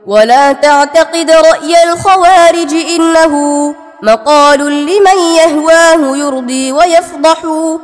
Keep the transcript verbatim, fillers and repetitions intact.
ولا تعتقد رأي الخوارج إنه مقال لمن يهواه يرضي ويفضح